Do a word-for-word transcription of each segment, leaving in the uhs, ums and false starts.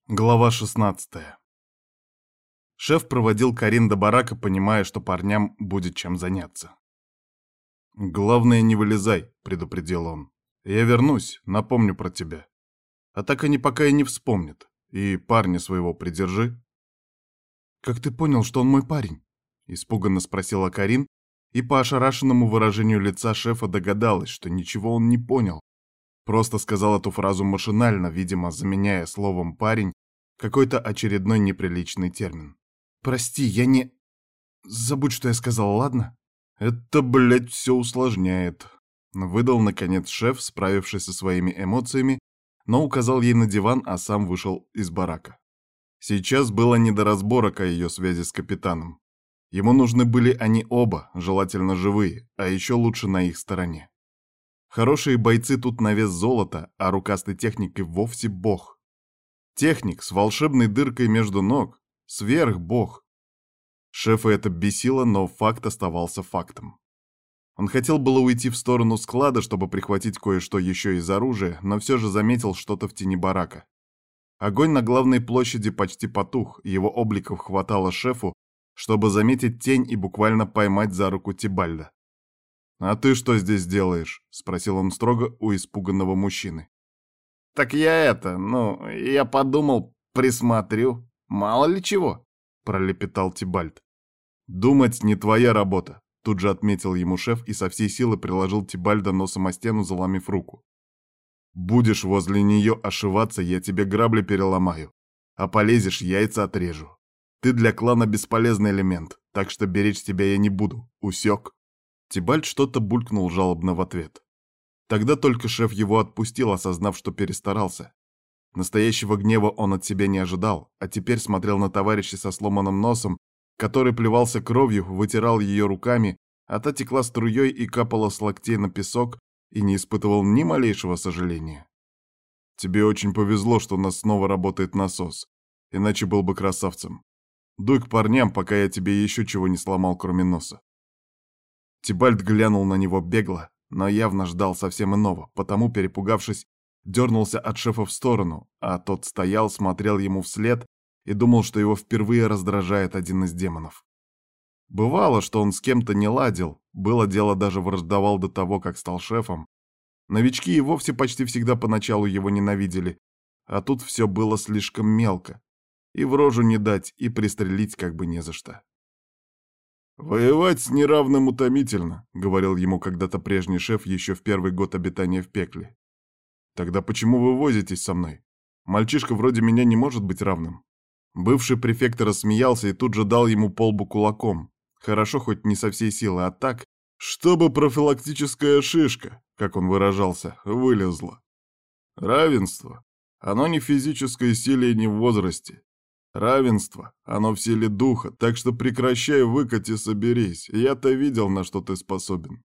Глава шестнадцатая. Шеф проводил Карин до барака, понимая, что парням будет чем заняться. «Главное, не вылезай», — предупредил он. «Я вернусь, напомню про тебя. А так они пока и не вспомнят. И парня своего придержи». «Как ты понял, что он мой парень?» — испуганно спросила Карин, и по ошарашенному выражению лица шефа догадалась, что ничего он не понял. Просто сказал эту фразу машинально, видимо, заменяя словом «парень» какой-то очередной неприличный термин. «Прости, я не... Забудь, что я сказал, ладно?» «Это, блядь, все усложняет», — выдал, наконец, шеф, справившись со своими эмоциями, но указал ей на диван, а сам вышел из барака. Сейчас было не до разборок о ее связи с капитаном. Ему нужны были они оба, желательно живые, а еще лучше на их стороне. Хорошие бойцы тут на вес золота, а рукастый техник и вовсе бог. Техник с волшебной дыркой между ног, сверхбог. Шефа это бесило, но факт оставался фактом. Он хотел было уйти в сторону склада, чтобы прихватить кое-что еще из оружия, но все же заметил что-то в тени барака. Огонь на главной площади почти потух, его обликов хватало шефу, чтобы заметить тень и буквально поймать за руку Тибальда. «А ты что здесь делаешь?» — спросил он строго у испуганного мужчины. «Так я это, ну, я подумал, присмотрю, мало ли чего», — пролепетал Тибальд. «Думать не твоя работа», — тут же отметил ему шеф и со всей силы приложил Тибальда носом о стену, заломив руку. «Будешь возле нее ошиваться, я тебе грабли переломаю, а полезешь, яйца отрежу. Ты для клана бесполезный элемент, так что беречь тебя я не буду, усек?» Тибальд что-то булькнул жалобно в ответ. Тогда только шеф его отпустил, осознав, что перестарался. Настоящего гнева он от себя не ожидал, а теперь смотрел на товарища со сломанным носом, который плевался кровью, вытирал ее руками, а та текла струей и капала с локтей на песок, и не испытывал ни малейшего сожаления. «Тебе очень повезло, что у нас снова работает насос, иначе был бы красавцем. Дуй к парням, пока я тебе еще чего не сломал, кроме носа». Тибальд глянул на него бегло, но явно ждал совсем иного, потому, перепугавшись, дернулся от шефа в сторону, а тот стоял, смотрел ему вслед и думал, что его впервые раздражает один из демонов. Бывало, что он с кем-то не ладил, было дело, даже враждовал до того, как стал шефом. Новички и вовсе почти всегда поначалу его ненавидели, а тут все было слишком мелко. И в рожу не дать, и пристрелить как бы не за что. «Воевать с неравным утомительно», — говорил ему когда-то прежний шеф еще в первый год обитания в пекле. «Тогда почему вы возитесь со мной? Мальчишка вроде меня не может быть равным». Бывший префект рассмеялся и тут же дал ему по лбу кулаком. Хорошо, хоть не со всей силы, а так, чтобы профилактическая шишка, как он выражался, вылезла. Равенство. Оно не в физической силе и не в возрасте. Равенство, оно в силе духа, так что прекращай выкать и соберись. Я-то видел, на что ты способен.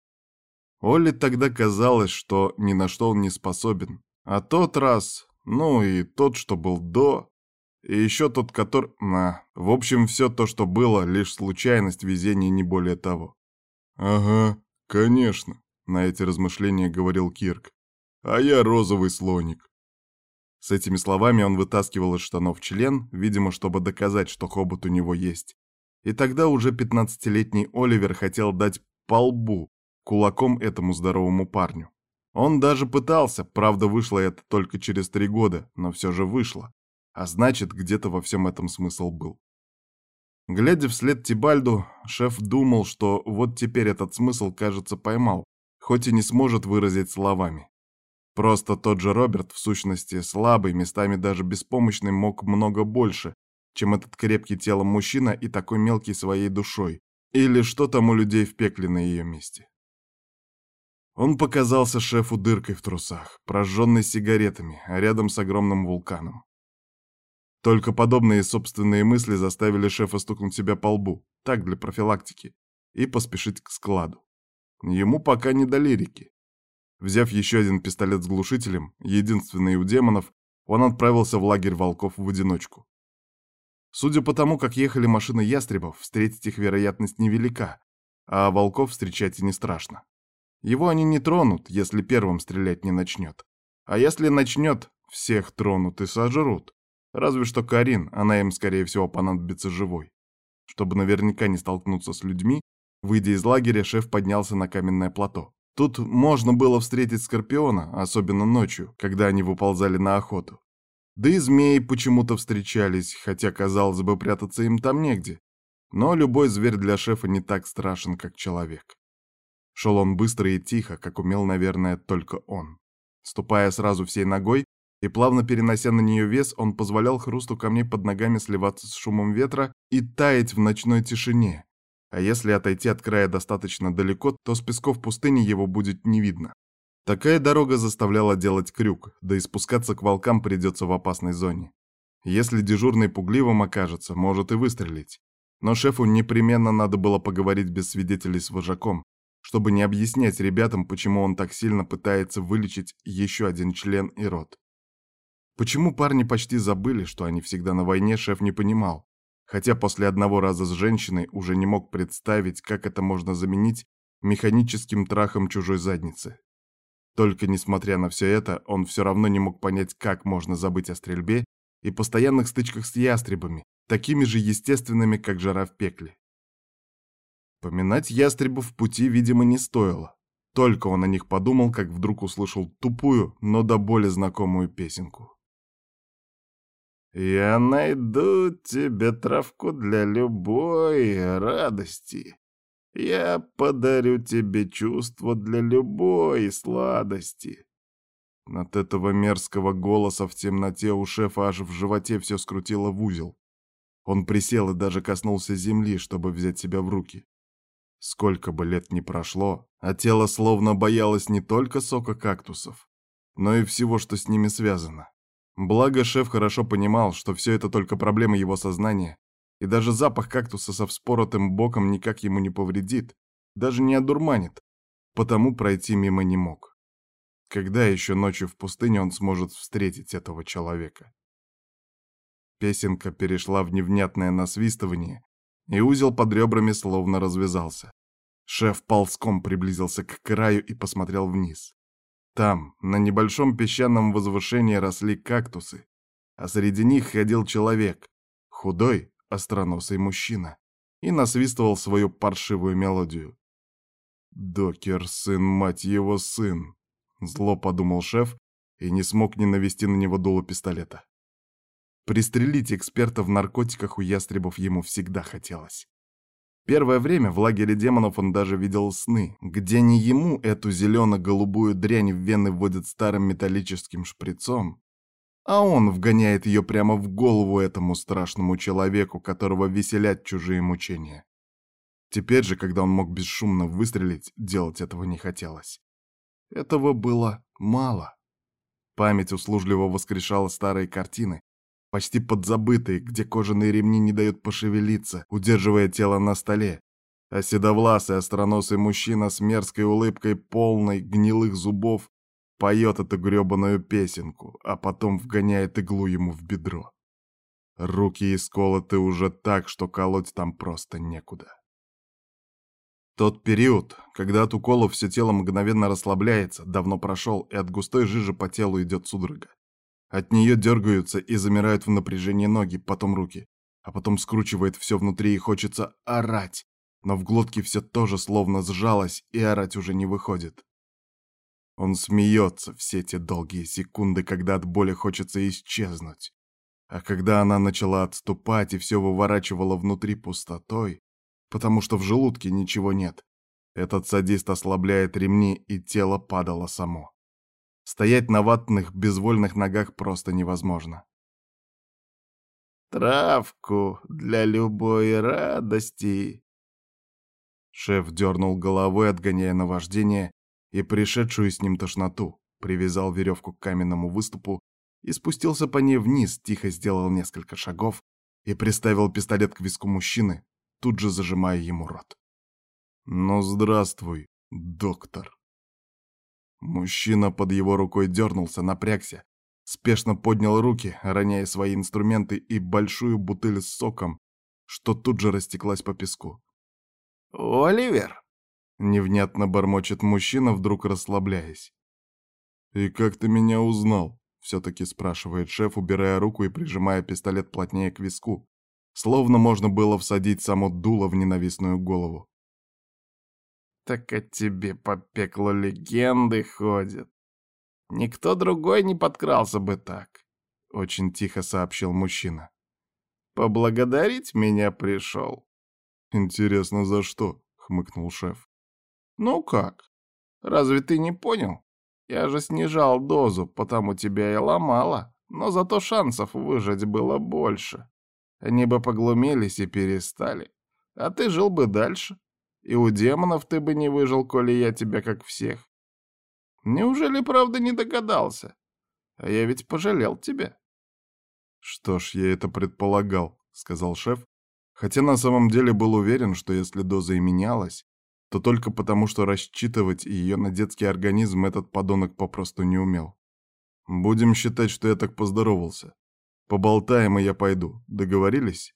Оле тогда казалось, что ни на что он не способен. А тот раз, ну и тот, что был до, и еще тот, который... На, в общем, все то, что было, лишь случайность, везение, не более того. «Ага, конечно», — на эти размышления говорил Кирк. «А я розовый слоник». С этими словами он вытаскивал из штанов член, видимо, чтобы доказать, что хобот у него есть. И тогда уже пятнадцатилетний Оливер хотел дать по лбу кулаком этому здоровому парню. Он даже пытался, правда, вышло это только через три года, но все же вышло. А значит, где-то во всем этом смысл был. Глядя вслед Тибальду, шеф думал, что вот теперь этот смысл, кажется, поймал, хоть и не сможет выразить словами. Просто тот же Роберт, в сущности, слабый, местами даже беспомощный, мог много больше, чем этот крепкий телом мужчина и такой мелкий своей душой. Или что там у людей в пекле на ее месте. Он показался шефу дыркой в трусах, прожженной сигаретами, а рядом с огромным вулканом. Только подобные собственные мысли заставили шефа стукнуть себя по лбу, так для профилактики, и поспешить к складу. Ему пока не до лирики. Взяв еще один пистолет с глушителем, единственный у демонов, он отправился в лагерь волков в одиночку. Судя по тому, как ехали машины ястребов, встретить их вероятность невелика, а волков встречать и не страшно. Его они не тронут, если первым стрелять не начнет. А если начнет, всех тронут и сожрут. Разве что Карин, она им, скорее всего, понадобится живой. Чтобы наверняка не столкнуться с людьми, выйдя из лагеря, шеф поднялся на каменное плато. Тут можно было встретить Скорпиона, особенно ночью, когда они выползали на охоту. Да и змеи почему-то встречались, хотя, казалось бы, прятаться им там негде. Но любой зверь для шефа не так страшен, как человек. Шел он быстро и тихо, как умел, наверное, только он. Ступая сразу всей ногой и плавно перенося на нее вес, он позволял хрусту камней под ногами сливаться с шумом ветра и таять в ночной тишине. А если отойти от края достаточно далеко, то с песков пустыни его будет не видно. Такая дорога заставляла делать крюк, да и спускаться к волкам придется в опасной зоне. Если дежурный пугливым окажется, может и выстрелить. Но шефу непременно надо было поговорить без свидетелей с вожаком, чтобы не объяснять ребятам, почему он так сильно пытается вылечить еще один член и род. Почему парни почти забыли, что они всегда на войне, шеф не понимал. Хотя после одного раза с женщиной уже не мог представить, как это можно заменить механическим трахом чужой задницы. Только несмотря на все это, он все равно не мог понять, как можно забыть о стрельбе и постоянных стычках с ястребами, такими же естественными, как жара в пекле. Поминать ястребов в пути, видимо, не стоило. Только он о них подумал, как вдруг услышал тупую, но до боли знакомую песенку. «Я найду тебе травку для любой радости. Я подарю тебе чувство для любой сладости». От этого мерзкого голоса в темноте у шефа аж в животе все скрутило в узел. Он присел и даже коснулся земли, чтобы взять себя в руки. Сколько бы лет ни прошло, а тело словно боялось не только сока кактусов, но и всего, что с ними связано. Благо, шеф хорошо понимал, что все это только проблема его сознания, и даже запах кактуса со вспоротым боком никак ему не повредит, даже не одурманит, потому пройти мимо не мог. Когда еще ночью в пустыне он сможет встретить этого человека? Песенка перешла в невнятное насвистывание, и узел под ребрами словно развязался. Шеф ползком приблизился к краю и посмотрел вниз. Там, на небольшом песчаном возвышении, росли кактусы, а среди них ходил человек, худой, остроносый мужчина, и насвистывал свою паршивую мелодию. «Докер, сын, мать его, сын!» — зло подумал шеф и не смог не навести на него дуло пистолета. Пристрелить эксперта в наркотиках у ястребов ему всегда хотелось. Первое время в лагере демонов он даже видел сны, где не ему эту зелено-голубую дрянь в вены вводят старым металлическим шприцом, а он вгоняет ее прямо в голову этому страшному человеку, которого веселят чужие мучения. Теперь же, когда он мог бесшумно выстрелить, делать этого не хотелось. Этого было мало. Память услужливо воскрешала старые картины, почти подзабытые, где кожаные ремни не дают пошевелиться, удерживая тело на столе, а седовласый остроносый мужчина с мерзкой улыбкой, полной гнилых зубов, поет эту грёбаную песенку, а потом вгоняет иглу ему в бедро. Руки исколоты уже так, что колоть там просто некуда. Тот период, когда от уколов все тело мгновенно расслабляется, давно прошел, и от густой жижи по телу идет судорога. От нее дергаются и замирают в напряжении ноги, потом руки, а потом скручивает все внутри и хочется орать, но в глотке все тоже словно сжалось, и орать уже не выходит. Он смеется все те долгие секунды, когда от боли хочется исчезнуть. А когда она начала отступать и все выворачивало внутри пустотой, потому что в желудке ничего нет, этот садист ослабляет ремни, и тело падало само. Стоять на ватных, безвольных ногах просто невозможно. «Травку для любой радости». Шеф дернул головой, отгоняя наваждение и пришедшую с ним тошноту, привязал веревку к каменному выступу и спустился по ней вниз, тихо сделал несколько шагов и приставил пистолет к виску мужчины, тут же зажимая ему рот. «Ну, здравствуй, доктор». Мужчина под его рукой дернулся, напрягся, спешно поднял руки, роняя свои инструменты и большую бутыль с соком, что тут же растеклась по песку. «Оливер!» — невнятно бормочет мужчина, вдруг расслабляясь. «И как ты меня узнал? все-таки спрашивает шеф, убирая руку и прижимая пистолет плотнее к виску, словно можно было всадить само дуло в ненавистную голову. Так о тебе по пеклу легенды ходят. Никто другой не подкрался бы так, — очень тихо сообщил мужчина. Поблагодарить меня пришел. Интересно, за что? — хмыкнул шеф. Ну как? Разве ты не понял? Я же снижал дозу, потому тебя и ломало, но зато шансов выжить было больше. Они бы поглумились и перестали, а ты жил бы дальше. И у демонов ты бы не выжил, коли я тебя как всех. Неужели правда не догадался? А я ведь пожалел тебя. Что ж, я это предполагал, сказал шеф, хотя на самом деле был уверен, что если доза и менялась, то только потому, что рассчитывать ее на детский организм этот подонок попросту не умел. Будем считать, что я так поздоровался. Поболтаем, и я пойду. Договорились?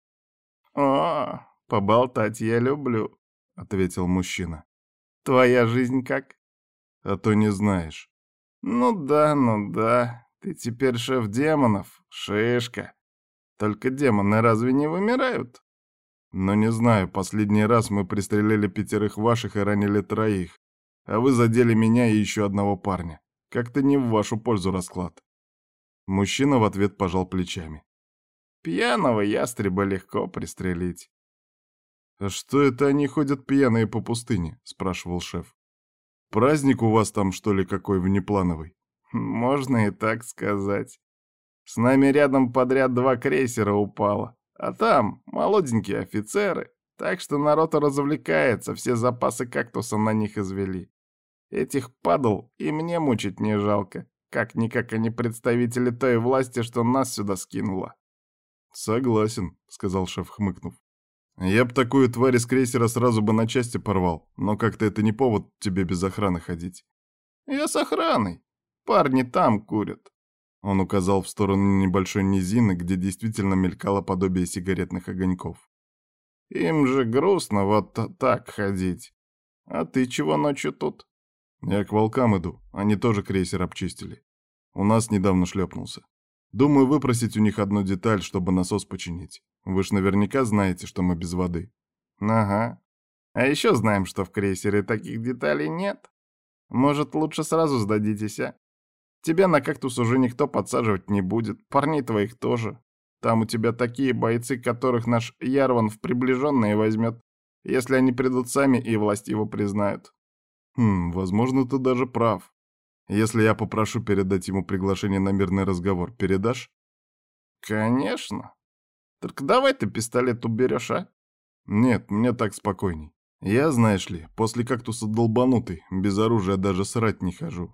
О, поболтать я люблю, — ответил мужчина. «Твоя жизнь как?» «А то не знаешь». «Ну да, ну да. Ты теперь шеф демонов, шишка. Только демоны разве не вымирают?» «Но не знаю, последний раз мы пристрелили пятерых ваших и ранили троих, а вы задели меня и еще одного парня. Как-то не в вашу пользу расклад». Мужчина в ответ пожал плечами. «Пьяного ястреба легко пристрелить». «А что это они ходят пьяные по пустыне?» — спрашивал шеф. «Праздник у вас там, что ли, какой внеплановый?» «Можно и так сказать. С нами рядом подряд два крейсера упало, а там молоденькие офицеры, так что народ развлекается, все запасы кактуса на них извели. Этих падал и мне мучить не жалко, как-никак они представители той власти, что нас сюда скинула». «Согласен», — сказал шеф, хмыкнув. «Я б такую тварь из крейсера сразу бы на части порвал, но как-то это не повод тебе без охраны ходить». «Я с охраной. Парни там курят». Он указал в сторону небольшой низины, где действительно мелькало подобие сигаретных огоньков. «Им же грустно вот так ходить. А ты чего ночью тут?» «Я к волкам иду, они тоже крейсер обчистили. У нас недавно шлепнулся. Думаю, выпросить у них одну деталь, чтобы насос починить. Вы ж наверняка знаете, что мы без воды». «Ага. А еще знаем, что в крейсере таких деталей нет. Может, лучше сразу сдадитесь, а? Тебя на кактус уже никто подсаживать не будет, парней твоих тоже. Там у тебя такие бойцы, которых наш Ярван в приближенные возьмет, если они придут сами и власть его признают». «Хм, возможно, ты даже прав. Если я попрошу передать ему приглашение на мирный разговор, передашь?» «Конечно. Только давай ты пистолет уберешь, а?» «Нет, мне так спокойней. Я, знаешь ли, после кактуса долбанутый, без оружия даже срать не хожу».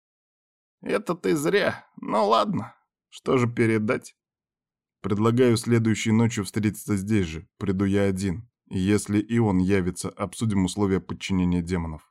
«Это ты зря. Ну ладно. Что же передать?» «Предлагаю следующей ночью встретиться здесь же. Приду я один. И если и он явится, обсудим условия подчинения демонов».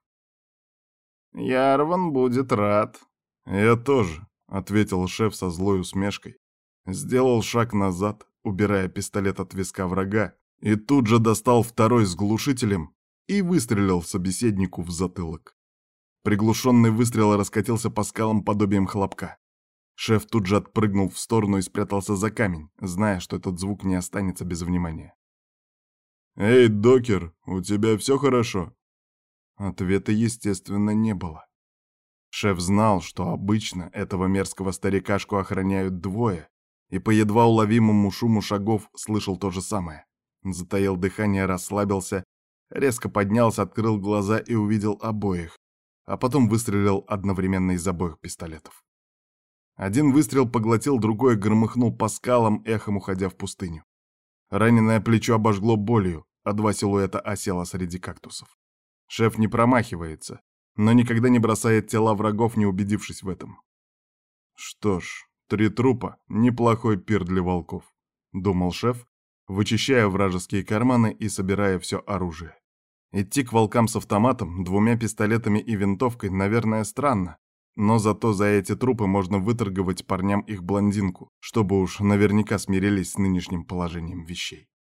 «Ярван будет рад». «Я тоже», — ответил шеф со злой усмешкой. Сделал шаг назад, убирая пистолет от виска врага, и тут же достал второй с глушителем и выстрелил собеседнику в затылок. Приглушенный выстрел раскатился по скалам подобием хлопка. Шеф тут же отпрыгнул в сторону и спрятался за камень, зная, что этот звук не останется без внимания. «Эй, докер, у тебя все хорошо?» Ответа, естественно, не было. Шеф знал, что обычно этого мерзкого старикашку охраняют двое, и по едва уловимому шуму шагов слышал то же самое. Затаил дыхание, расслабился, резко поднялся, открыл глаза и увидел обоих, а потом выстрелил одновременно из обоих пистолетов. Один выстрел поглотил, другой громыхнул по скалам, эхом уходя в пустыню. Раненое плечо обожгло болью, а два силуэта осело среди кактусов. Шеф не промахивается, но никогда не бросает тела врагов, не убедившись в этом. «Что ж, три трупа — неплохой пир для волков», — думал шеф, вычищая вражеские карманы и собирая все оружие. Идти к волкам с автоматом, двумя пистолетами и винтовкой, наверное, странно, но зато за эти трупы можно выторговать парням их блондинку, чтобы уж наверняка смирились с нынешним положением вещей.